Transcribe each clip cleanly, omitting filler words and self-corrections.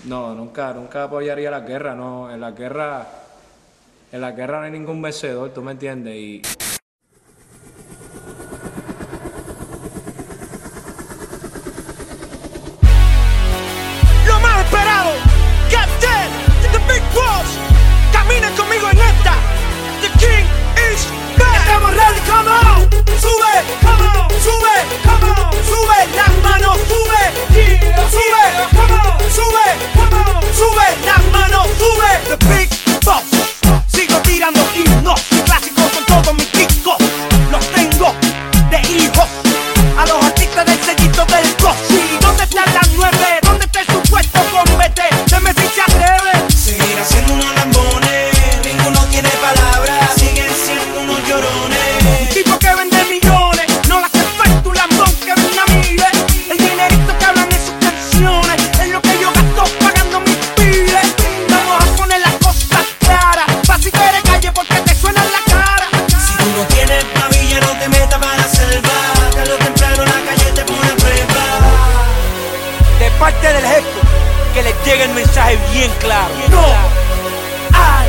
No, nunca apoyaría la guerra, no. En la guerra no hay ningún vencedor, ¿tú me entiendes? Y Lo más esperado, Captain, The Big Boss. Caminen conmigo en esta. The King is back. Estamos ready, come on. Sube, come on, sube, come on, sube. Las manos, sube, yeah. Sube, come on, sube, come on, sube. Las manos, sube. The Big Boss. Sigo tirando himnos clásicos con todos mis discos. Los tengo de hijos a los artistas del sellito del Rossi. ¿Dónde están las 9? ¿Dónde está el supuesto combate? Deme si se atreve. Seguir haciendo unos lambones, ninguno tiene palabras, siguen siendo unos llorones. Tipo que vende millones, no le hace falta un lambón que venga a mí, ¿eh? El dinerito que hablan en sus canciones es lo que yo gasto pagando mis pibes. Vamos a poner las cosas claras, pa' si tú eres calle porque te suena en la cara. Si tú no tienes pavilla, no te metas para la selva. Tarde o temprano la calle te pone a prueba. De parte del jefe, que les llegue el mensaje bien claro. No hay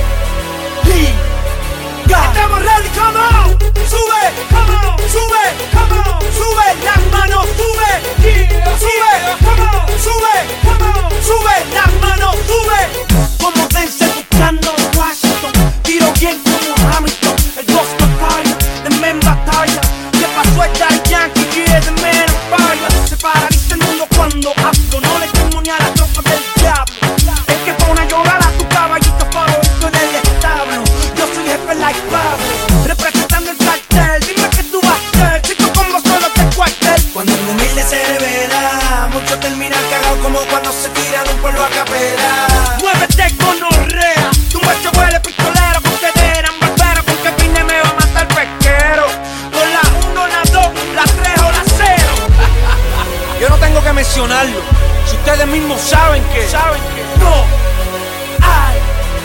liga. Estamos ready, come on. Sube, come on, sube, come on, sube. Las manos, sube, yeah. Sube, come on, sube, come on, sube. Las manos, sube. Como Denzel buscando Washington. Tiro bien como Hamilton. El Boston Fire, de men batalla. ¿Qué pasó el Daddy Yankee? Yeah, the man on fire. Se paraliza el mundo cuando hablo. No le temo ni a la tropa del diablo. Es que pone a llorar a tu caballito favorito en el establo. Yo soy jefe like Pablo, representando el cartel. Dime qué tú vas a hacer, si tú como solo te cuartel. Cuando un humilde se revela, muchos terminan cagados como cuando se tiran un pueblo a capela. Muévete con orrea, tu macho huele pistolero con cadera, barbero con que vine me va a matar pesquero. Con la 1, la 2, la 3 o la 0. Yo no tengo que mencionarlo, si ustedes mismos saben que no hay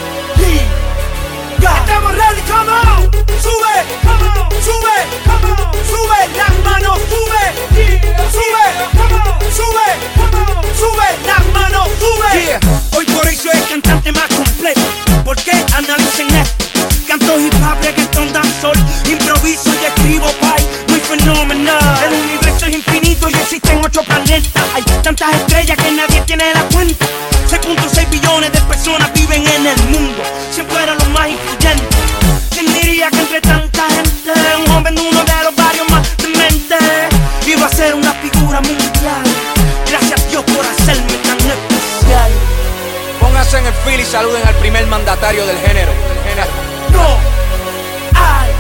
liga. Estamos ready, come on. Sube, come on, sube, come on, sube. Las manos, sube, yeah. Sube, come on, sube, come on, sube. Las manos, sube, yeah. Hoy por hoy soy el cantante más completo, porque analicen esto. Canto hip hop, reggaeton, dancehall, improviso y escribo pay, muy fenomenal. El universo es infinito y existen 8 planetas. Hay tantas estrellas que nadie tiene la cuenta. 6.6 billones de personas viven en el mundo, siempre eran los más influyentes. ¿Quién diría que entre tanta gente un joven uno de los varios más dementes iba a ser una figura mundial? Gracias a Dios por hacerme tan especial. Pónganse en el fil y saluden al primer mandatario del género. No hay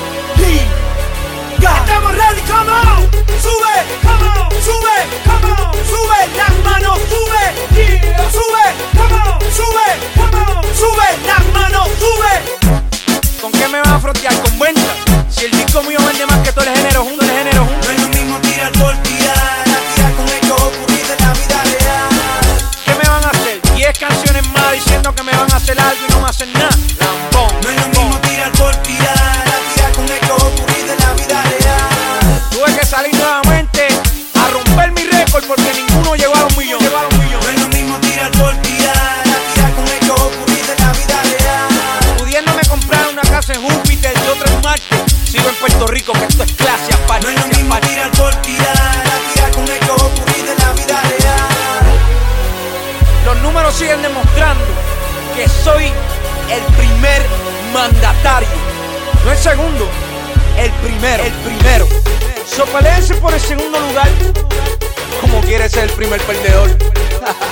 liga. Estamos ready, come on. Sube, come on, sube, come on, sube. Las manos, sube, yeah. Sube, come on, sube, come on, sube. Las manos, sube. ¿Con qué me van a frontear? ¿Con venta? Si el disco mío vende más que todo el género junto, el género junto. No es lo mismo tirar por tirar, a tirar con hechos ocurridos en la vida real. ¿Qué me van a hacer? 10 canciones más diciendo que me van a hacer algo y no me hacen nada. Lambón. No es lo mismo tirar por tirar, a tirar con hechos ocurridos en la vida real. Tuve que salir nuevamente a romper mi récord porque ninguno llegó a los millones. No es lo mismo tirar por tirar, a tirar con hechos ocurridos en la vida real. Pudiéndome comprar una casa en Júpiter y otra en Marte, sigo en Puerto Rico que esto es clase aparte. No es lo mismo tirar por tirar, a tirar con hechos ocurridos en la vida real. Los números siguen demostrando que soy el primer mandatario, no el segundo, el primero. So, peleense por el segundo lugar como quiere ser el primer perdedor.